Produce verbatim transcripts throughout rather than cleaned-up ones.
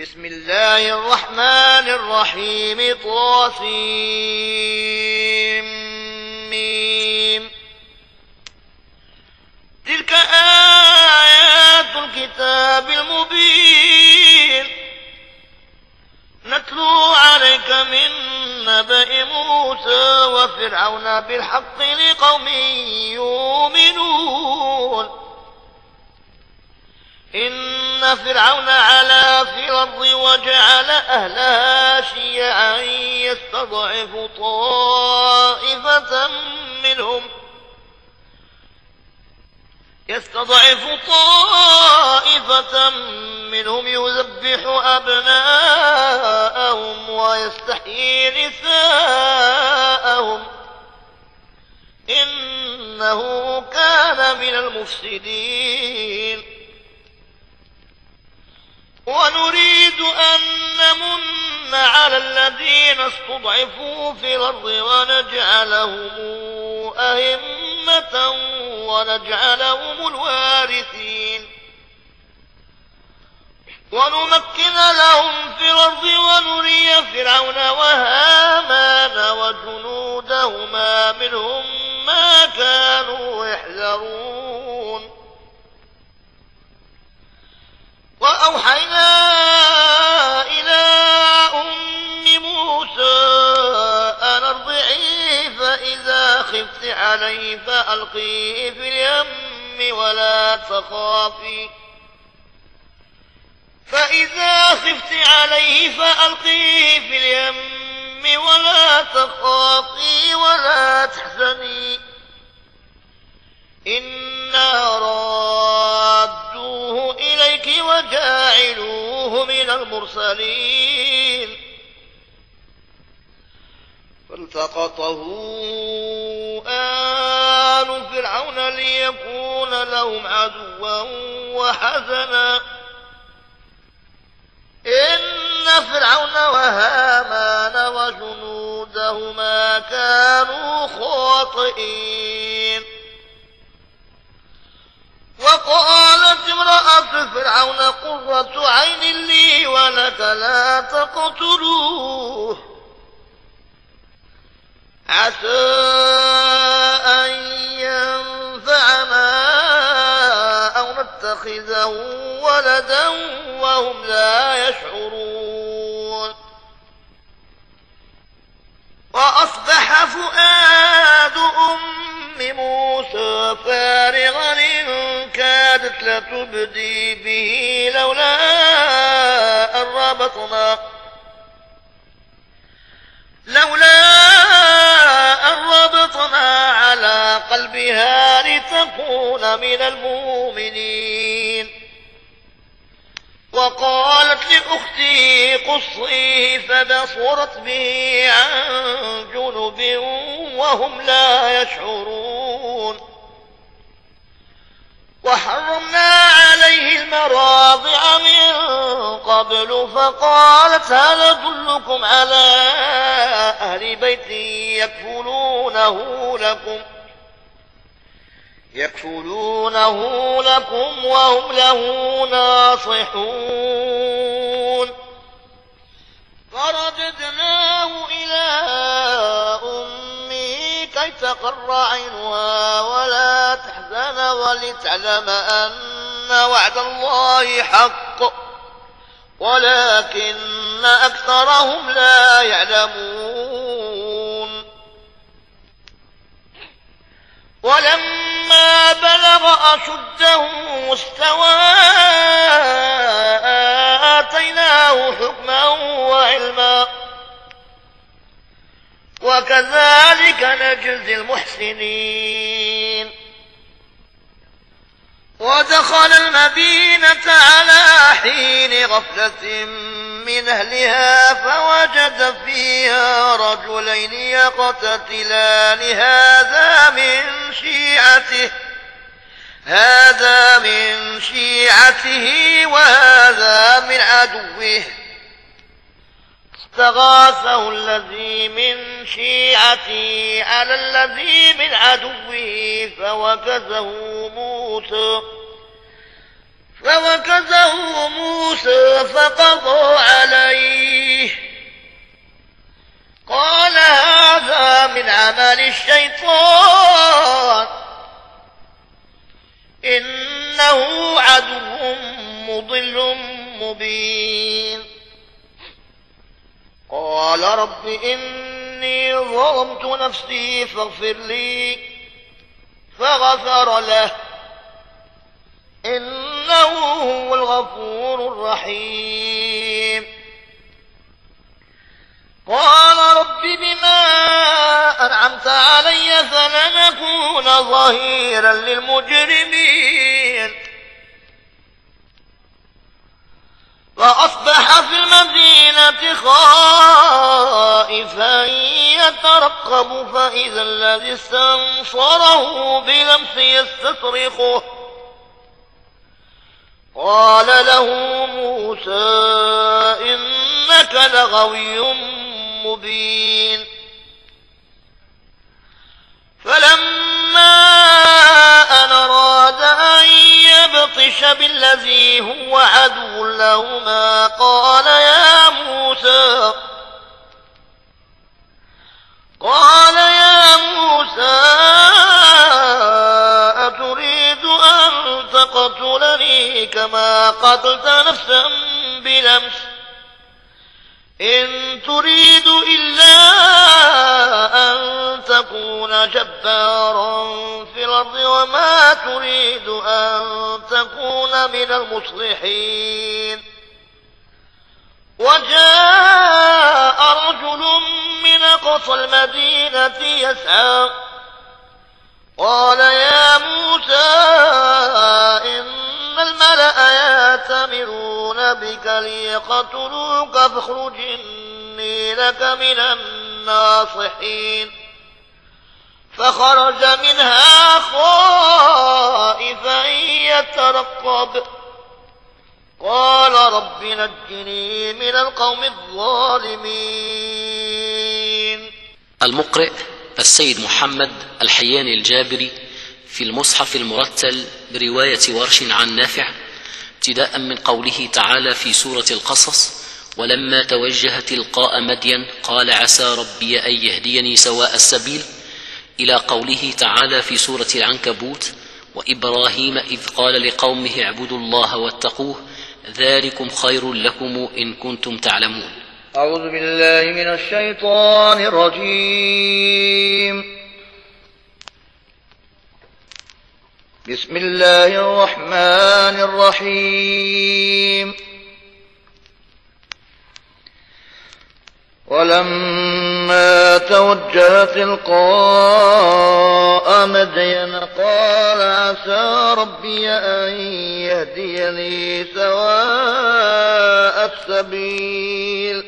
بسم الله الرحمن الرحيم طاسيم ميم. تلك آيات الكتاب المبين نتلو عليك من نبأ موسى وفرعون بالحق لقوم يؤمنون. إن فرعون علا في الأرض وجعل أهلها شيعا يستضعف طائفة منهم يستضعف طائفة منهم يذبح أبناءهم ويستحيي نساءهم إنه كان من المفسدين. ونريد أن نمن على الذين استضعفوا في الأرض ونجعلهم أئمة ونجعلهم الوارثين ونمكن لهم في الأرض ونري فرعون وهامان وجنودهما منهم ما كانوا يحذرون. وأوحينا إلى أم موسى أن أرضعيه فإذا خفت عليه فألقيه في اليم ولا تخافي فإذا خفت عليه فألقيه في اليم ولا تخافي ولا تحزني إنا رادوه إليك وجاعلوه من المرسلين. فالتقطه آل فرعون ليكون لهم عدوا وحزنا إن فرعون وهامان وجنودهما كانوا خاطئين. وقالت امرأة فرعون قرة عين لي ولك لا تقتلوه عسى أن ينفعنا أو نتخذه ولدا وهم لا يشعرون. وأصبح فؤاد أم موسى فارغا إن كادت لتبدي به لولا أن ربطنا لولا أن ربطنا على قلبها لتكون من المؤمنين. وقالت لأختي قصي فبصرت به عن جنب وهم لا يشعرون. وحرمنا عليه المراضع من قبل فقالت هل أدلكم على أهل بيت يكفلونه لكم يكفلونه لكم وهم له ناصحون. فرددناه إلى أمه كي تقر عينها ولا تحزن ولتعلم أن وعد الله حق ولكن أكثرهم لا يعلمون. ولما بلغ أشده واستوى آتيناه حكما وعلما وكذلك نجزي المحسنين. ودخل المدينة على حين غفلة من أهلها فوجد فيها رجلين يقتتلان هذا من شيعته هذا من شيعته وهذا من عدوه استغاثه الذي من شيعته على الذي من عدوه فوكزه موسى فوكزه موسى موسى فقضى عليه قال هذا من عمل الشيطان إنه عدو مضل مبين. قال رب إني ظلمت نفسي فاغفر لي فغفر له إنه هو الغفور الرحيم. قال رب بما أنعمت علي فلن أكون ظهيرا للمجرمين. فأصبح في المدينة خائفا يترقب فإذا الذي استنصره بلمس يستصرخه. قال له موسى إنك لغوي مبين. فلما أن أراد أن يبطش بالذي هو عدو لهما قال يا موسى قال يا موسى أتريد أن تقتلني كما قتلت نفسا بلمس إن تريد إلا أن تكون جبارا في الأرض وما تريد أن تكون من المصلحين. وجاء رجل من أقصى المدينة يسعى قال يا موسى إن الملأ يأتمرون بك ليقتلوك فاخرج إني لك من الناصحين. فخرج منها خائفا يترقب قال رب نجني من القوم الظالمين. المقرئ السيد محمد الحياني الجابري في المصحف المرتل برواية ورش عن نافع ابتداء من قوله تعالى في سورة القصص ولما توجه تلقاء مدين قال عسى ربي أن يهديني سواء السبيل إلى قوله تعالى في سورة العنكبوت وإبراهيم إذ قال لقومه اعبدوا الله واتقوه ذلكم خير لكم إن كنتم تعلمون. أعوذ بالله من الشيطان الرجيم. بسم الله الرحمن الرحيم. ولما توجه تلقاء مدين قال عسى ربي أن يهديني سواء السبيل.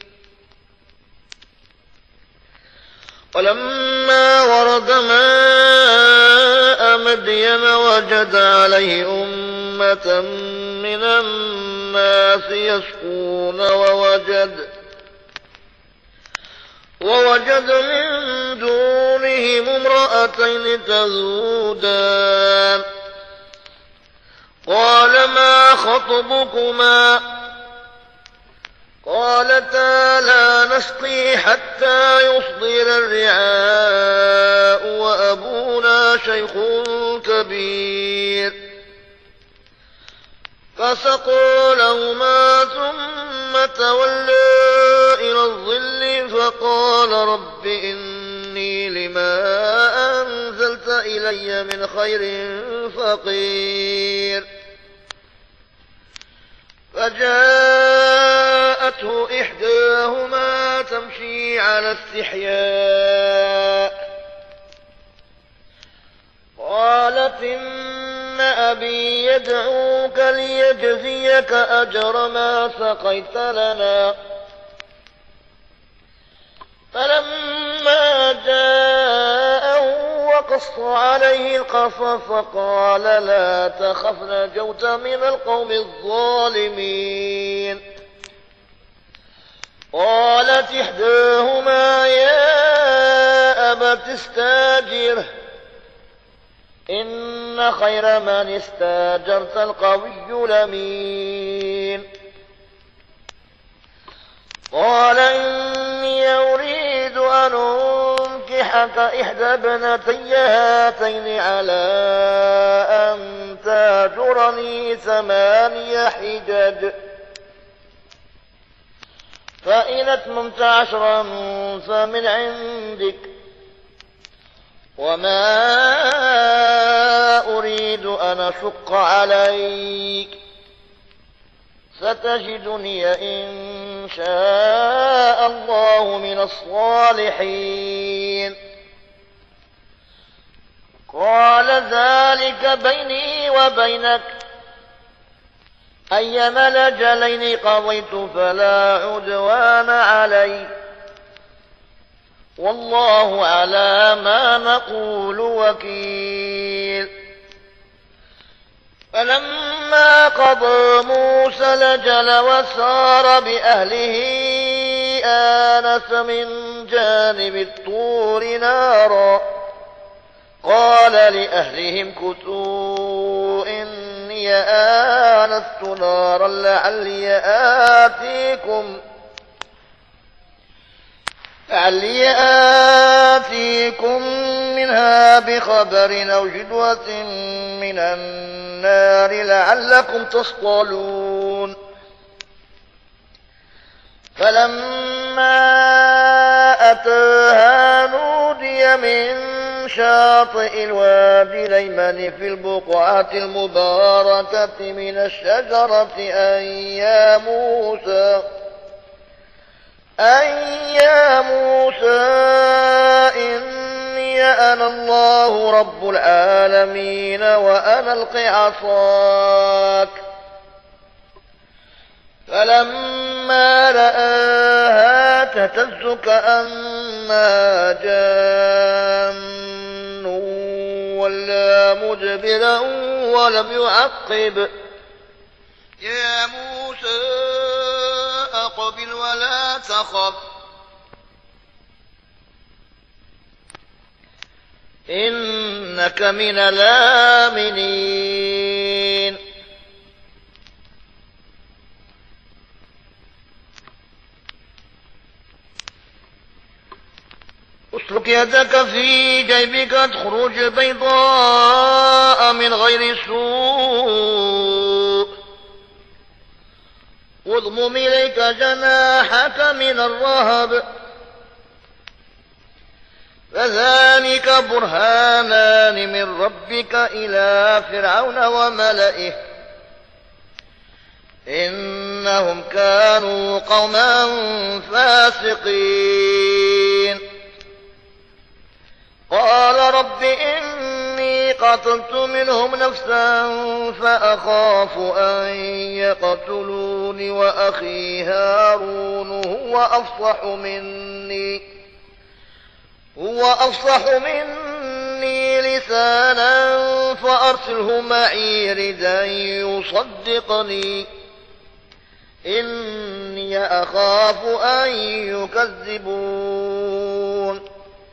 ولما ورد ماء مدين وجد عليه أمة من الناس يسقون ووجد ووجد من دونهم امرأتين تذودان قال ما خطبكما قالتا لا نسقي حتى يصدر الرعاء وأبونا شيخ كبير. فسقوا لهما ثم تولى إلى الظل فقال رب إني لما أنزلت إلي من خير فقير. فجاءته إحداهما تمشي على استحياء قالت إن أبي يدعوك ليجزيك أجر ما سقيت لنا. فلما جاءه وقص عليه القصص قال لا تخف نجوت من القوم الظالمين. قالت إحداهما يا أبت استاجره إن خير من استاجرت القوي الأمين. أنكحك إحدى ابنتي هاتين على أن تاجرني ثماني حجج فإن أتممت عشرا فمن عندك وما أريد أن أشق عليك ستجدني إن شاء الله من الصالحين. قال ذلك بيني وبينك أيما الأجلين قضيت فلا عدوان علي والله على ما نقول وكيل. فلما قضى موسى الأجل وسار بأهله آنس من جانب الطور نارا قال لأهلهم كثوا إني آنست نارا لعلي آتيكم لعلي آتيكم منها بخبر أو جدوة من النار لعلكم تصطلون. فلما أتاها نودي من شاطئ الوادي الأيمن في البقعة المباركة من الشجرة أن يا موسى أن يا موسى إني أنا الله رب العالمين وأنا ألق عصاك. فلما رآها تهتز كأنها جان ولا مدبرا ولم يعقب يا موسى أقبل ولا تخف إنك من الآمنين. اسلك يدك في جيبك تخرج بيضاء من غير سوء واضمم إليك جناحك من الرهب فذلك برهانان من ربك إلى فرعون وملئه إنهم كانوا قوما فاسقين. قال رب إني قتلت منهم نفسا فأخاف أن يقتلون وأخي هارون هو أفصح مني هو أفصح مني لسانا فأرسله معي ردا يصدقني إني أخاف أن يكذبون.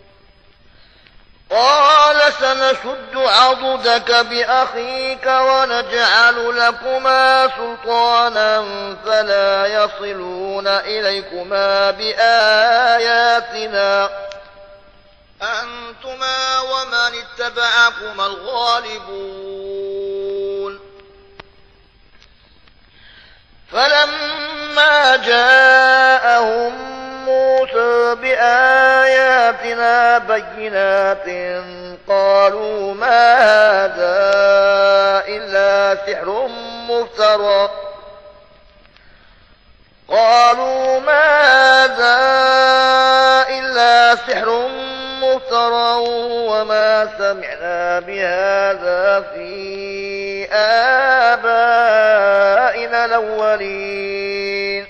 قال سنشد عضدك بأخيك ونجعل لكما سلطانا فلا يصلون إليكما بآياتنا أنتما ومن اتبعكما الغالبون. فلما جاءهم موسى بآياتنا بينات قالوا ما هذا إلا سحر مفترى قالوا ما هذا إلا سحر مفترى وما سمعنا بهذا في آبائنا الأولين.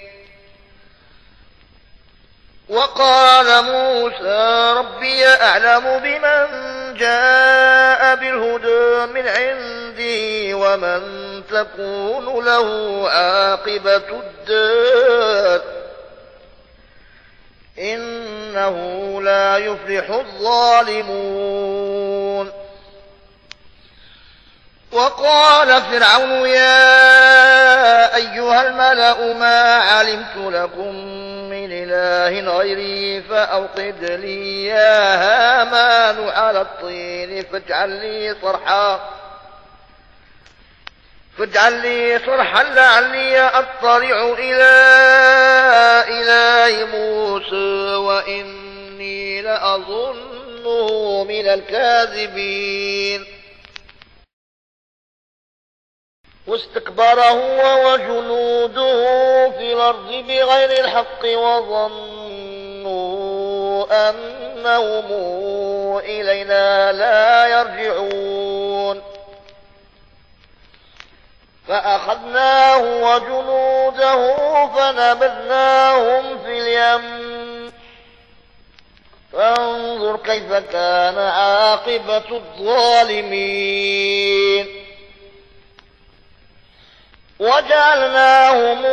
وقال موسى ربي أعلم بمن جاء بالهدى من عندي ومن تكون له عاقبة الدار إنه لا يفلح الظالمون. وقال فرعون يا أيها الملأ ما علمت لكم من إله غيري فأوقد لي يا هامان على الطين فاجعل لي صرحا فاجعل لي صرحا لعلي أطلع إلى إله موسى وإني لأظنه من الكاذبين. واستكبر هو وجنوده في الأرض بغير الحق وظنوا أنهم إلينا لا يرجعون فأخذناه وجنوده فنبذناهم في اليم فانظر كيف كان عاقبة الظالمين. وجعلناهم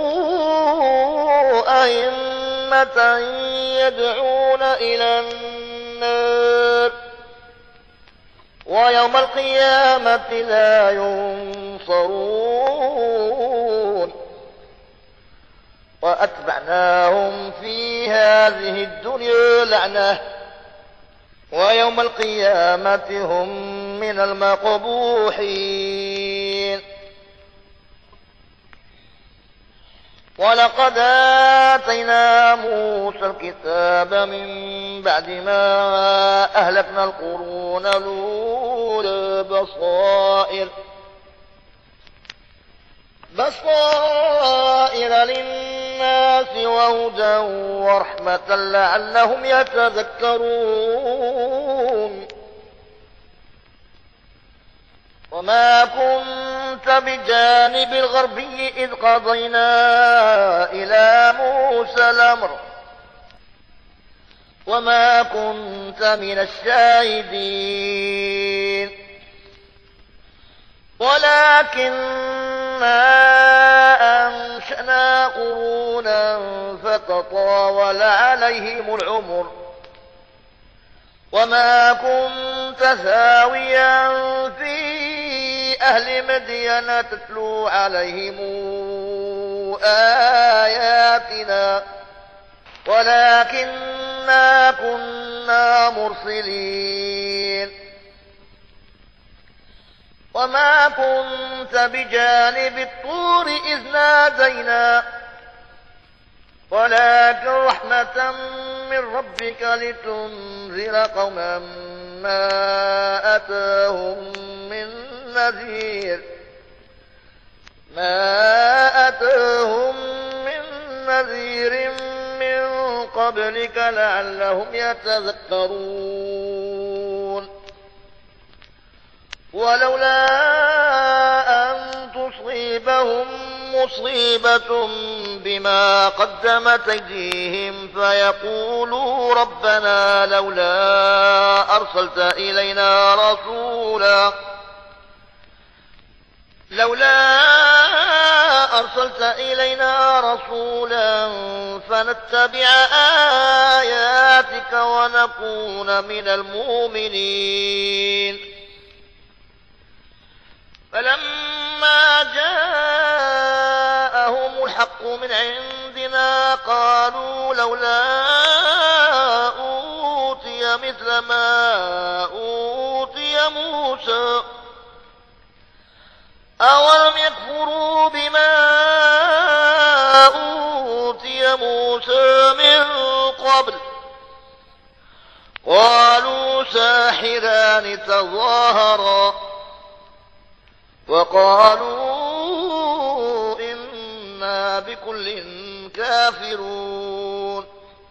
أئمة يدعون إلى النار ويوم القيامة لا ينصرون وأتبعناهم في هذه الدنيا لعنة ويوم القيامة هم من المقبوحين. ولقد آتينا موسى الكتاب من بعد ما أهلكنا القرون الأولى بصائر بصائر للناس وهدى ورحمة لعلهم يتذكرون. وما كنت بجانب الغربي إذ قضينا إلى موسى الأمر وما كنت من الشاهدين ولكننا أنشأنا قرونا فتطاول عليهم العمر وما كنت ثاويا في أهل مدين تتلو عليهم آياتنا ولكننا كنا مرسلين. وما كنت بجانب الطور إذ نادينا ولكن رحمة من ربك لتنذر قوما ما أتاهم من نذير ما أتاهم من نذير من قبلك لعلهم يتذكرون. ولولا أن تصيبهم مصيبة بما قدمت أيديهم فيقولوا ربنا لولا أرسلت إلينا رسولا لولا أرسلت إلينا رسولا فنتبع آياتك ونكون من المؤمنين. فلما جاءهم الحق من عندنا قالوا لولا أوتي مثل ما أوتي موسى أولم يكفروا بما أوتي موسى من قبل قالوا ساحران تظاهرا وقالوا إنا بكل كافرون.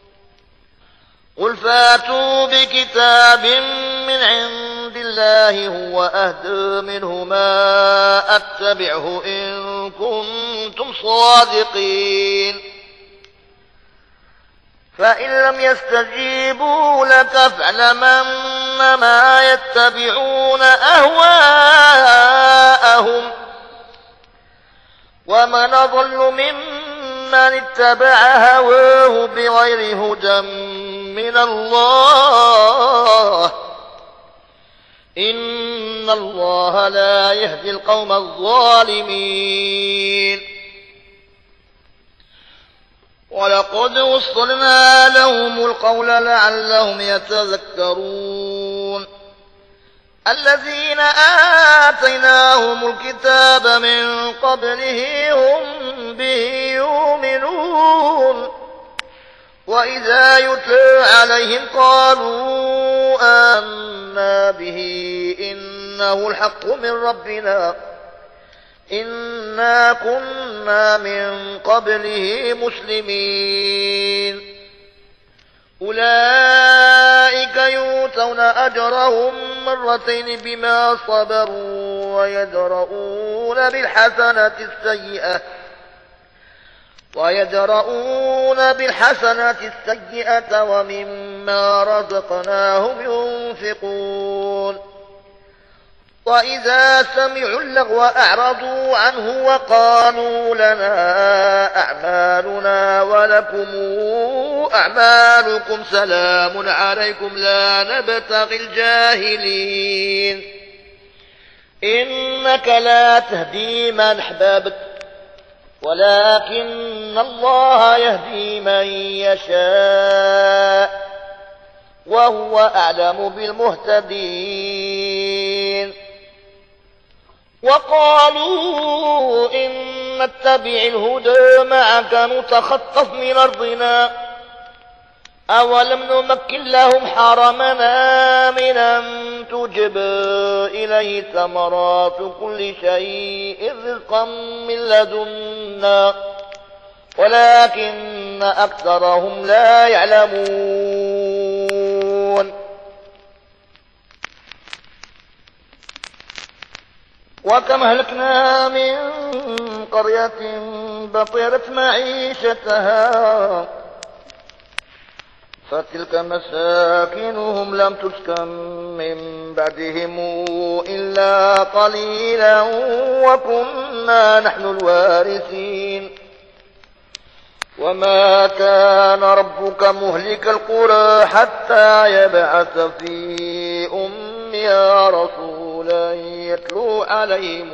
قل فاتوا بكتاب من عند الله هو أهدى منهما أتبعه إن كنتم صادقين. فإن لم يستجيبوا لك فاعلم أنما يتبعون أهواءهم ومن أضل ممن اتبع هواه بغير هدى من الله إن إن الله لا يهدي القوم الظالمين. ولقد وصلنا لهم القول لعلهم يتذكرون. الذين آتيناهم الكتاب من قبله هم به يؤمنون. وإذا يتلى عليهم قالوا آمنا به إنه الحق من ربنا إنا كنا من قبله مسلمين. أولئك يؤتون أجرهم مرتين بما صبروا ويدرؤون بالحسنة السيئة ويدرؤون بالحسنة السيئة ومما رزقناهم ينفقون. وإذا سمعوا اللغو أعرضوا عنه وقالوا لنا أعمالنا ولكم أعمالكم سلام عليكم لا نبتغي الجاهلين. إنك لا تهدي من أحببت ولكن الله يهدي من يشاء وهو أعلم بالمهتدين. وقالوا إن نتبع الهدى معك نتخطف من أرضنا أولم نمكن لهم حرمنا آمنا تجبى إليه ثمرات كل شيء رزقا من لدنا ولكن أكثرهم لا يعلمون. وكم أهلكنا من قرية بطرت معيشتها فتلك مساكنهم لم تسكن من بعدهم إلا قليلا وكنا نحن الوارثين. وما كان ربك مهلك القرى حتى يبعث في أمها رسولا يتلو عليهم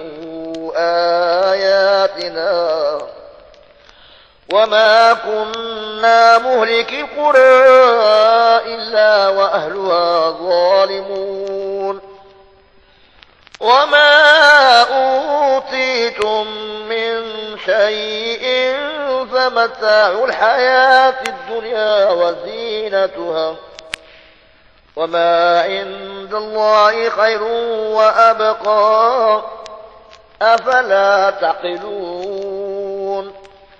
آياتنا وما كنا مهلك القرى إلا وأهلها ظالمون. وما أوتيتم من شيء فمتاع الحياة الدنيا وزينتها وما عند الله خير وأبقى أفلا تعقلون.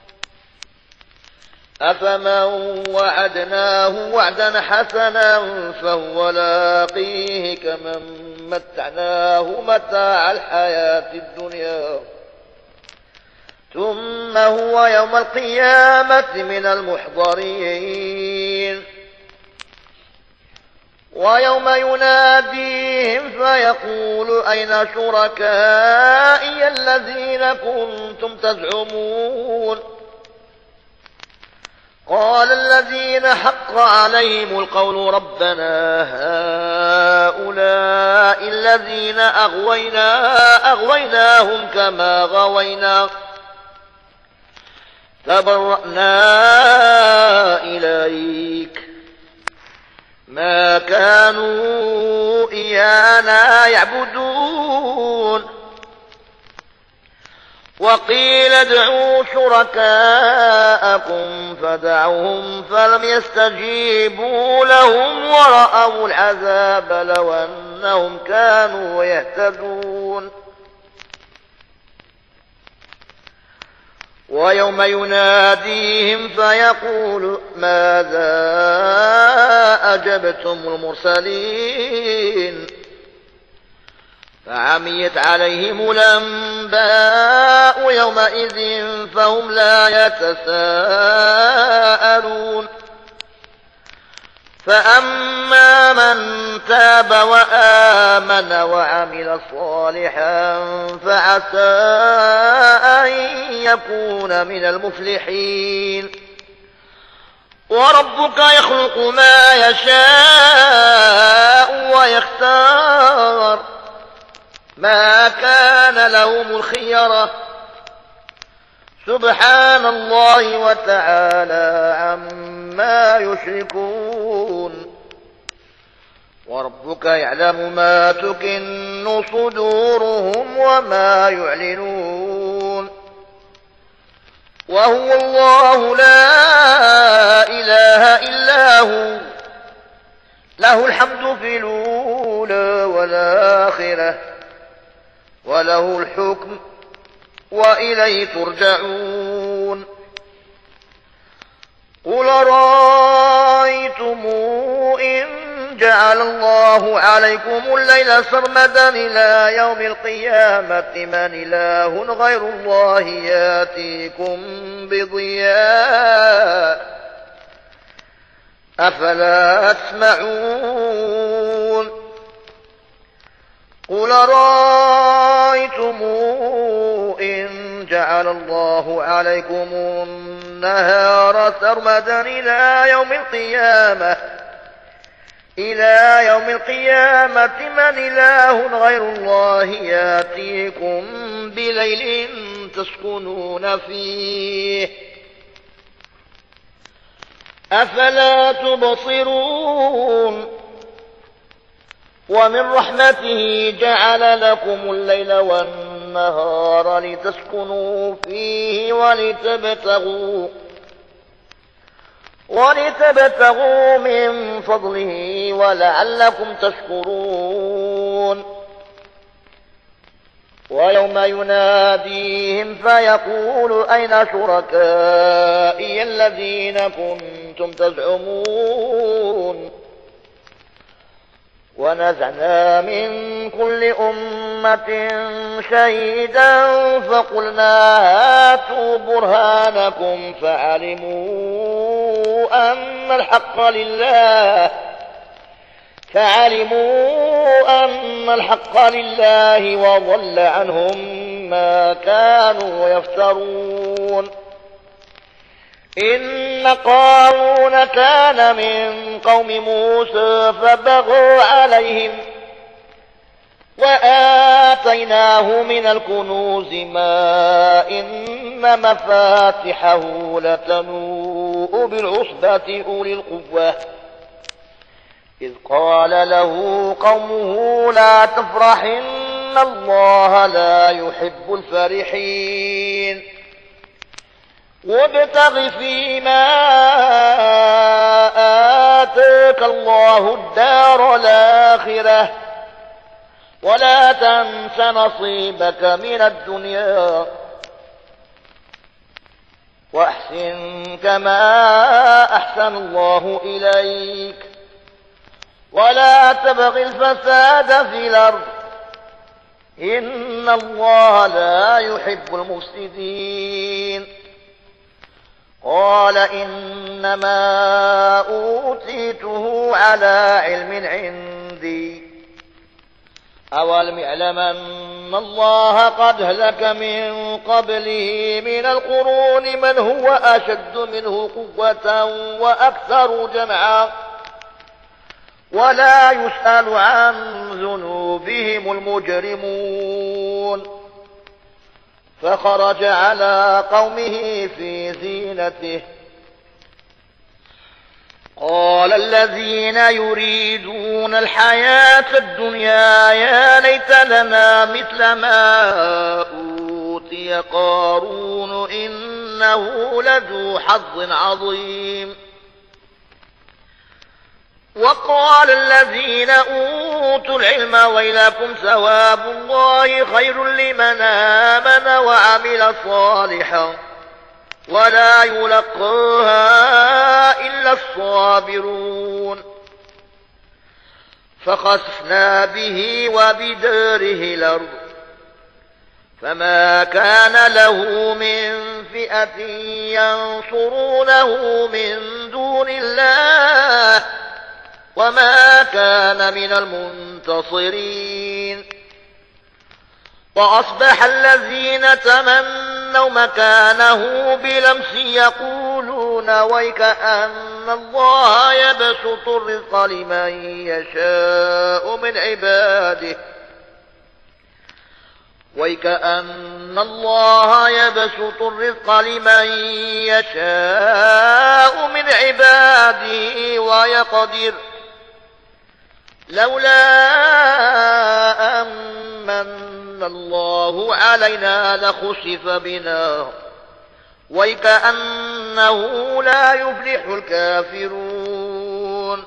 أفمن وعدناه وعدا حسنا فهو لاقيه كمن متعناه متاع الحياة الدنيا ثم هو يوم القيامة من المحضرين. ويوم يناديهم فيقول أين شركائي الذين كنتم تزعمون قال الذين حق عليهم القول ربنا هؤلاء الذين أغوينا أغويناهم كما غوينا تبرأنا إليك ما كانوا إيانا يعبدون. وقيل ادعوا شركاءكم فدعوهم فلم يستجيبوا لهم ورأوا العذاب لو أنهم كانوا يهتدون. ويوم يناديهم فيقول ماذا أجبتم المرسلين فعميت عليهم الأنباء يومئذ فهم لا يتساءلون. فأما من تاب وآمن وعمل صالحا فعسى أن يكون من المفلحين. وربك يخلق ما يشاء ويختار ما كان لهم الخيرة سبحان الله وتعالى عما يشركون وربك يعلم ما تكن صدورهم وما يعلنون وهو الله لا إله إلا هو له الحمد في الأولى والآخرة وله الحكم وإليه ترجعون قل رأيتم إن جعل الله عليكم الليل سرمدا إلى يوم القيامة من إله غير الله ياتيكم بضياء أفلا تسمعون قل رأيتم إن جعل الله عليكم النهار سرمدا إلى يوم القيامة إلى يوم القيامة من إله غير الله ياتيكم بليل تسكنون فيه أفلا تبصرون ومن رحمته جعل لكم الليل والنهار لتسكنوا فيه ولتبتغوا ولتبتغوا من فضله ولعلكم تشكرون ويوم يناديهم فيقول أين شركائي الذين كنتم تزعمون ونزعنا من كل أمة شهيدا فقلنا هاتوا برهانكم فعلموا أن الحق لله فعلموا أن الحق لله وضل عنهم ما كانوا يفترون إن قارون كان من قوم موسى فبغوا عليهم وآتيناه من الكنوز ما إن مفاتحه لتنوء بالعصبة أولي القوة إذ قال له قومه لا تفرح إن الله لا يحب الفرحين وابتغ فيما آتاك الله الدار الآخرة ولا تنس نصيبك من الدنيا وأحسن كما أحسن الله إليك ولا تبغ الفساد في الأرض إن الله لا يحب المفسدين قال إنما أوتيته على علم عندي أولم يعلم أن الله قد هلك من قبله من القرون من هو أشد منه قوة وأكثر جمعا ولا يسأل عن ذنوبهم المجرمون فخرج على قومه في زينته قال الذين يريدون الحياة الدنيا يا ليت لنا مثل ما أوتي قارون إنه لذو حظ عظيم وقال الذين أوتوا العلم ويلكم ثواب الله خير لمن آمن وعمل صالحا ولا يلقاها إلا الصابرون فخسفنا به وبداره الأرض فما كان له من فئة ينصرونه من دون الله وما كان من المنتصرين وأصبح الذين تمنوا مكانه بلمس يقولون ويك أن الله يبسط الرزق لمن يشاء من عباده وَيْكَأَنَّ اللَّهَ يَبْسُطُ الرِّزْقَ لِمَن يَشَاءُ مِنْ عِبَادِهِ وَيَقْدِرُ لَوْلَا أَن مَّنَّ اللَّهُ عَلَيْنَا لَخُسِفَ بِنَا وَيْكَأَنَّهُ لَا يُفْلِحُ الْكَافِرُونَ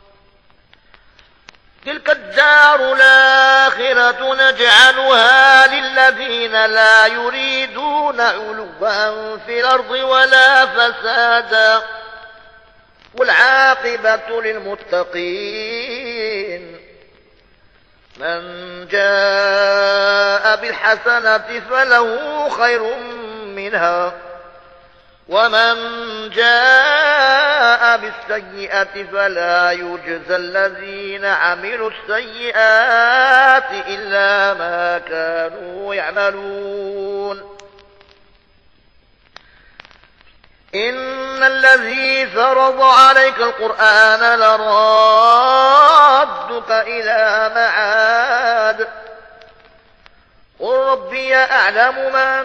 تِلْكَ الدَّارُ الْآخِرَةُ نَجْعَلُهَا لِلَّذِينَ لَا يُرِيدُونَ عُلُوًّا فِي الْأَرْضِ وَلَا فَسَادًا وَالْعَاقِبَةُ لِلْمُتَّقِينَ مَنْ جَاءَ بِالْحَسَنَةِ فَلَهُ خَيْرٌ مِنْهَا وَمَنْ جَاءَ بِالسَّيِّئَةِ فَلَا يُجْزَى الَّذِينَ عَمِلُوا السَّيِّئَاتِ إِلَّا مَا كَانُوا يَعْمَلُونَ إِنَّ الَّذِي فَرَضَ عَلَيْكَ الْقُرْآنَ لَرَادُّكَ إِلَىٰ مَعَادٍ قُل رَّبِّي أَعْلَمُ مَن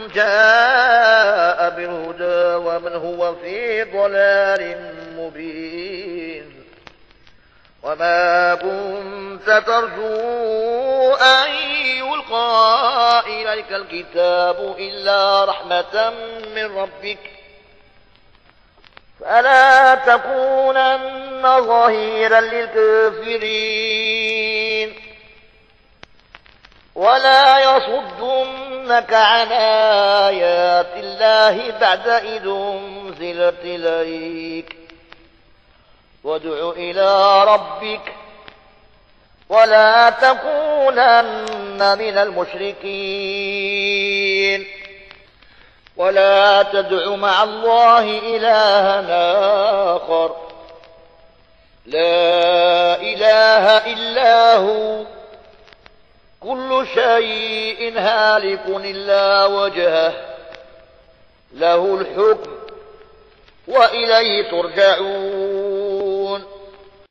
جَاءَ بِالْهُدَىٰ وَمَنْ هُوَ فِي ضَلَالٍ مُّبِينٍ وَمَا كُنتَ تَرْجُو أَن يُلْقَىٰ إِلَيْكَ الْكِتَابُ إِلَّا رَحْمَةً مِّن رَّبِّكَ فَلَا تَكُونَنَّ ظَهِيرًا لِّلْكَافِرِينَ وَلَا يَصُدُّنَّكَ عَنْ آيَاتِ اللَّهِ بَعْدَ إِذْ أُنزِلَتْ إِلَيْكَ وَادْعُ إِلَىٰ رَبِّكَ وَلَا تَكُونَنَّ مِنَ الْمُشْرِكِينَ وَلَا تَدْعُ مَعَ اللَّهِ إِلَٰهًا آخَرَ لَا إِلَٰهَ إِلَّا هُوَ كُلُّ شَيْءٍ هَالِكٌ إِلَّا وَجْهَهُ لَهُ الْحُكْمُ وَإِلَيْهِ تُرْجَعُونَ